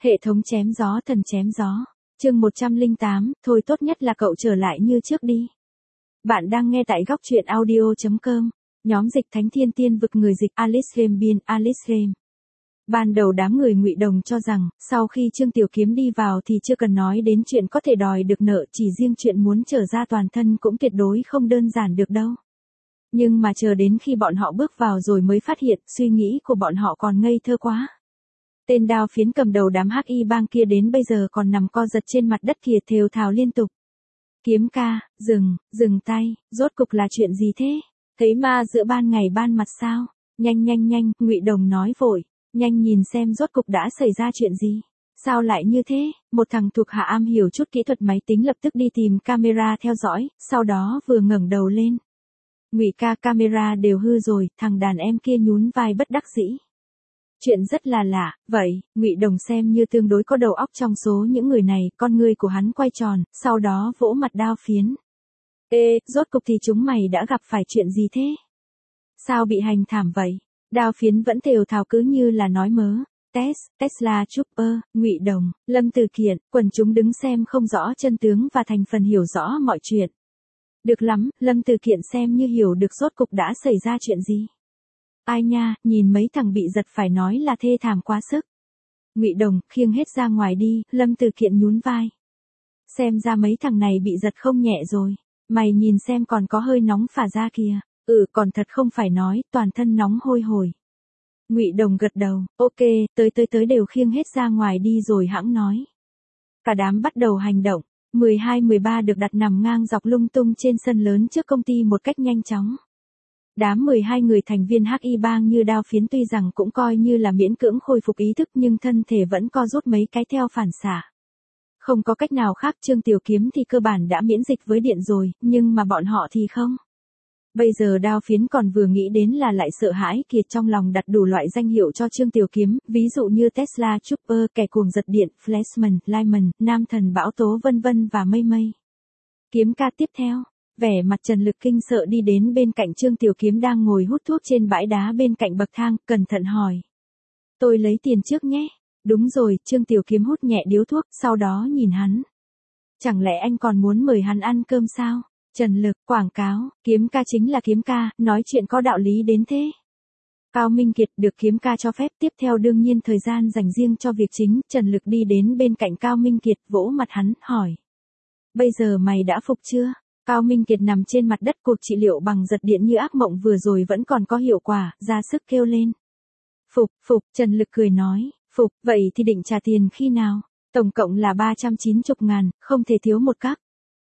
Hệ thống chém gió thần chém gió. Chương 108, thôi tốt nhất là cậu trở lại như trước đi. Bạn đang nghe tại góc truyện audio.com. Nhóm dịch Thánh Thiên Tiên Vực người dịch Alice Game biên Alice Game. Ban đầu đám người Ngụy Đồng cho rằng, sau khi Trương Tiểu Kiếm đi vào thì chưa cần nói đến chuyện có thể đòi được nợ, chỉ riêng chuyện muốn trở ra toàn thân cũng tuyệt đối không đơn giản được đâu. Nhưng mà chờ đến khi bọn họ bước vào rồi mới phát hiện, suy nghĩ của bọn họ còn ngây thơ quá. Tên đao phiến cầm đầu đám hắc y bang kia đến bây giờ còn nằm co giật trên mặt đất kia thều thào liên tục. Kiếm ca, dừng tay, rốt cục là chuyện gì thế? Thấy ma giữa ban ngày ban mặt sao? Nhanh, Ngụy Đồng nói vội, nhanh nhìn xem rốt cục đã xảy ra chuyện gì. Sao lại như thế? Một thằng thuộc hạ am hiểu chút kỹ thuật máy tính lập tức đi tìm camera theo dõi, sau đó vừa ngẩng đầu lên. Ngụy ca, camera đều hư rồi, thằng đàn em kia nhún vai bất đắc dĩ. Chuyện rất là lạ, vậy, Ngụy Đồng xem như tương đối có đầu óc trong số những người này, con ngươi của hắn quay tròn, sau đó vỗ mặt đao phiến. Ê, rốt cục thì chúng mày đã gặp phải chuyện gì thế? Sao bị hành thảm vậy? Đao phiến vẫn thều thào cứ như là nói mớ. Tesla Trooper, Ngụy Đồng, Lâm Từ Kiện, quần chúng đứng xem không rõ chân tướng và thành phần hiểu rõ mọi chuyện. Được lắm, Lâm Từ Kiện xem như hiểu được rốt cục đã xảy ra chuyện gì. Ai nha, nhìn mấy thằng bị giật phải nói là thê thảm quá sức. Ngụy Đồng, khiêng hết ra ngoài đi, Lâm Từ Kiện nhún vai. Xem ra mấy thằng này bị giật không nhẹ rồi, mày nhìn xem còn có hơi nóng phả ra kìa. Còn thật không phải nói, toàn thân nóng hôi hổi. Ngụy Đồng gật đầu, ok, tới đều khiêng hết ra ngoài đi rồi hãng nói. Cả đám bắt đầu hành động, 12-13 được đặt nằm ngang dọc lung tung trên sân lớn trước công ty một cách nhanh chóng. Đám 12 người thành viên hắc y bang như đao phiến tuy rằng cũng coi như là miễn cưỡng khôi phục ý thức nhưng thân thể vẫn co rút mấy cái theo phản xạ. Không có cách nào khác, Trương Tiểu Kiếm thì cơ bản đã miễn dịch với điện rồi, nhưng mà bọn họ thì không. Bây giờ đao phiến còn vừa nghĩ đến là lại sợ hãi kiệt trong lòng đặt đủ loại danh hiệu cho Trương Tiểu Kiếm, ví dụ như Tesla Trooper, kẻ cuồng giật điện, Flashman, Lyman, Nam Thần Bão Tố vân vân và mây. Kiếm ca tiếp theo. Vẻ mặt Trần Lực kinh sợ đi đến bên cạnh Trương Tiểu Kiếm đang ngồi hút thuốc trên bãi đá bên cạnh bậc thang, cẩn thận hỏi. Tôi lấy tiền trước nhé. Đúng rồi, Trương Tiểu Kiếm hút nhẹ điếu thuốc, sau đó nhìn hắn. Chẳng lẽ anh còn muốn mời hắn ăn cơm sao? Trần Lực, quảng cáo, Kiếm ca chính là Kiếm ca, nói chuyện có đạo lý đến thế. Cao Minh Kiệt được Kiếm ca cho phép, tiếp theo đương nhiên thời gian dành riêng cho việc chính, Trần Lực đi đến bên cạnh Cao Minh Kiệt, vỗ mặt hắn, hỏi. Bây giờ mày đã phục chưa? Cao Minh Kiệt nằm trên mặt đất, cuộc trị liệu bằng giật điện như ác mộng vừa rồi vẫn còn có hiệu quả, ra sức kêu lên. Phục, Trần Lực cười nói, phục, vậy thì định trả tiền khi nào? Tổng cộng là 390.000, không thể thiếu một các.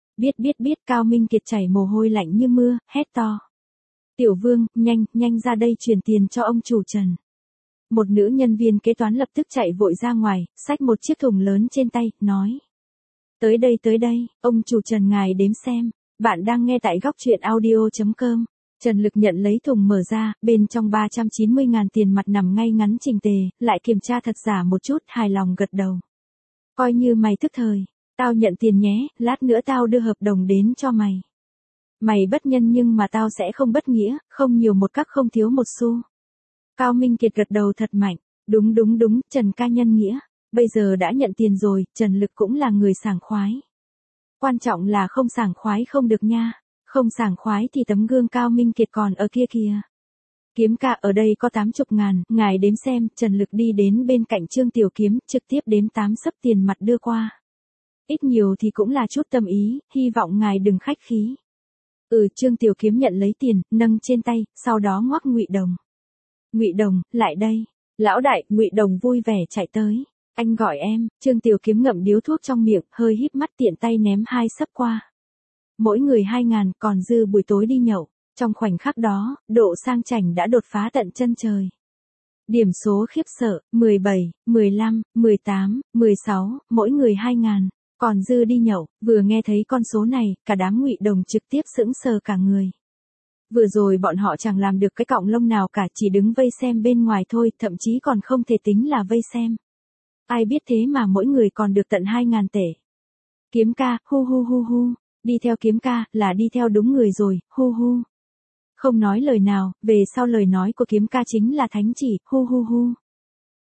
Biết, Cao Minh Kiệt chảy mồ hôi lạnh như mưa, hét to. Tiểu Vương, nhanh ra đây chuyển tiền cho ông chủ Trần. Một nữ nhân viên kế toán lập tức chạy vội ra ngoài, xách một chiếc thùng lớn trên tay, nói. Tới đây, ông chủ Trần ngài đếm xem. Bạn đang nghe tại góc truyện audio.com. Trần Lực nhận lấy thùng mở ra, bên trong 390.000 tiền mặt nằm ngay ngắn chỉnh tề, lại kiểm tra thật giả một chút, hài lòng gật đầu. Coi như mày thức thời, tao nhận tiền nhé, lát nữa tao đưa hợp đồng đến cho mày. Mày bất nhân nhưng mà tao sẽ không bất nghĩa, không nhiều một các không thiếu một xu. Cao Minh Kiệt gật đầu thật mạnh, đúng, Trần ca nhân nghĩa. Bây giờ đã nhận tiền rồi, Trần Lực cũng là người sảng khoái. Quan trọng là không sảng khoái không được nha. Không sảng khoái thì tấm gương Cao Minh Kiệt còn ở kia kìa. Kiếm ca ở đây có 80.000, ngài đếm xem, Trần Lực đi đến bên cạnh Trương Tiểu Kiếm, trực tiếp đếm 8 xấp tiền mặt đưa qua. Ít nhiều thì cũng là chút tâm ý, hy vọng ngài đừng khách khí. Trương Tiểu Kiếm nhận lấy tiền, nâng trên tay, sau đó ngoắc Ngụy Đồng. Ngụy Đồng, lại đây. Lão đại, Ngụy Đồng vui vẻ chạy tới. Anh gọi em, Trương Tiểu Kiếm ngậm điếu thuốc trong miệng, hơi híp mắt tiện tay ném 2 xấp qua. Mỗi người 2.000, còn dư buổi tối đi nhậu. Trong khoảnh khắc đó, độ sang chảnh đã đột phá tận chân trời. Điểm số khiếp sợ, 17, 15, 18, 16, mỗi người 2.000, còn dư đi nhậu. Vừa nghe thấy con số này, cả đám Ngụy Đồng trực tiếp sững sờ cả người. Vừa rồi bọn họ chẳng làm được cái cọng lông nào cả, chỉ đứng vây xem bên ngoài thôi, thậm chí còn không thể tính là vây xem. Ai biết thế mà mỗi người còn được tận 2.000 tệ. Kiếm ca, hu. Đi theo Kiếm ca, là đi theo đúng người rồi, hu. Không nói lời nào, về sau lời nói của Kiếm ca chính là thánh chỉ, hu.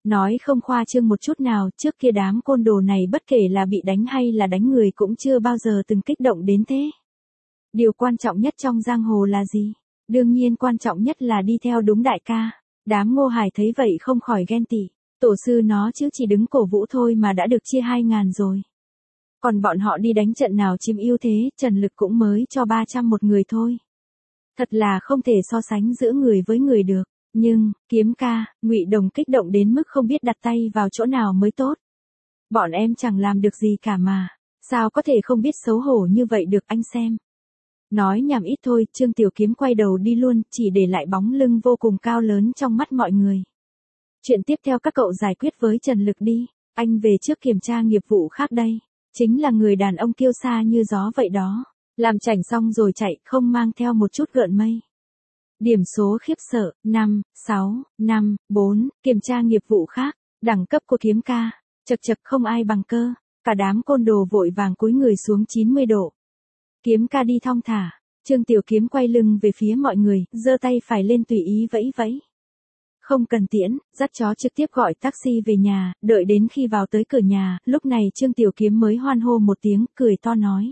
Nói không khoa trương một chút nào, trước kia đám côn đồ này bất kể là bị đánh hay là đánh người cũng chưa bao giờ từng kích động đến thế. Điều quan trọng nhất trong giang hồ là gì? Đương nhiên quan trọng nhất là đi theo đúng đại ca. Đám Ngô Hải thấy vậy không khỏi ghen tị. Tổ sư nó chứ chỉ đứng cổ vũ thôi mà đã được chia 2.000 rồi. Còn bọn họ đi đánh trận nào chiếm ưu thế, Trần Lực cũng mới cho 300 một người thôi. Thật là không thể so sánh giữa người với người được. Nhưng, Kiếm ca, Ngụy Đồng kích động đến mức không biết đặt tay vào chỗ nào mới tốt. Bọn em chẳng làm được gì cả mà. Sao có thể không biết xấu hổ như vậy được anh xem. Nói nhảm ít thôi, Trương Tiểu Kiếm quay đầu đi luôn, chỉ để lại bóng lưng vô cùng cao lớn trong mắt mọi người. Chuyện tiếp theo các cậu giải quyết với Trần Lực đi, anh về trước kiểm tra nghiệp vụ khác đây. Chính là người đàn ông kiêu sa như gió vậy đó. Làm chảnh xong rồi chạy, không mang theo một chút gợn mây. Điểm số khiếp sợ, 5, 6, 5, 4, kiểm tra nghiệp vụ khác, đẳng cấp của Kiếm ca, chật chật không ai bằng cơ, cả đám côn đồ vội vàng cúi người xuống 90 độ. Kiếm ca đi thong thả, Trương Tiểu Kiếm quay lưng về phía mọi người, giơ tay phải lên tùy ý vẫy vẫy. Không cần tiễn, dắt chó trực tiếp gọi taxi về nhà, đợi đến khi vào tới cửa nhà, lúc này Trương Tiểu Kiếm mới hoan hô một tiếng, cười to nói.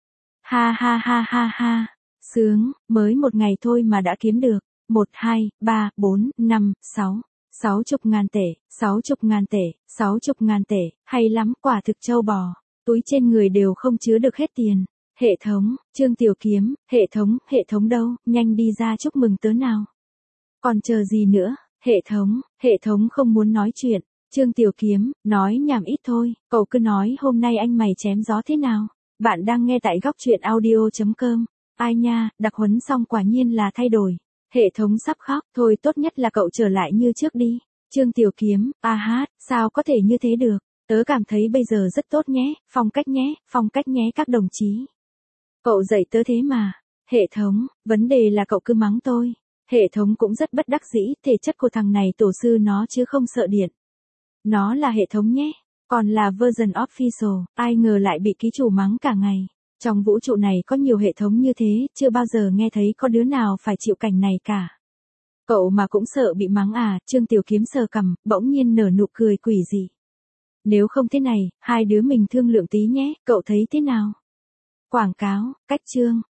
Ha ha ha ha ha, sướng, mới một ngày thôi mà đã kiếm được, 1, 2, 3, 4, 5, 6, 60.000 tệ, 60.000 tệ, 60.000 tệ, hay lắm, quả thực trâu bò, túi trên người đều không chứa được hết tiền. Hệ thống, Trương Tiểu Kiếm, hệ thống đâu, nhanh đi ra chúc mừng tớ nào. Còn chờ gì nữa, hệ thống không muốn nói chuyện, Trương Tiểu Kiếm, nói nhảm ít thôi, cậu cứ nói hôm nay anh mày chém gió thế nào. Bạn đang nghe tại góc truyện audio.com. Ai nha, đặc huấn xong quả nhiên là thay đổi. Hệ thống sắp khóc, thôi tốt nhất là cậu trở lại như trước đi. Trương Tiểu Kiếm, sao có thể như thế được, tớ cảm thấy bây giờ rất tốt nhé, phong cách nhé các đồng chí. Cậu dạy tớ thế mà. Hệ thống, vấn đề là cậu cứ mắng tôi. Hệ thống cũng rất bất đắc dĩ, thể chất của thằng này tổ sư nó chứ không sợ điện. Nó là hệ thống nhé. Còn là version official, ai ngờ lại bị ký chủ mắng cả ngày. Trong vũ trụ này có nhiều hệ thống như thế, chưa bao giờ nghe thấy có đứa nào phải chịu cảnh này cả. Cậu mà cũng sợ bị mắng à, Trương Tiểu Kiếm sờ cằm, bỗng nhiên nở nụ cười quỷ dị. Nếu không thế này, hai đứa mình thương lượng tí nhé, cậu thấy thế nào? Quảng cáo, cách chương.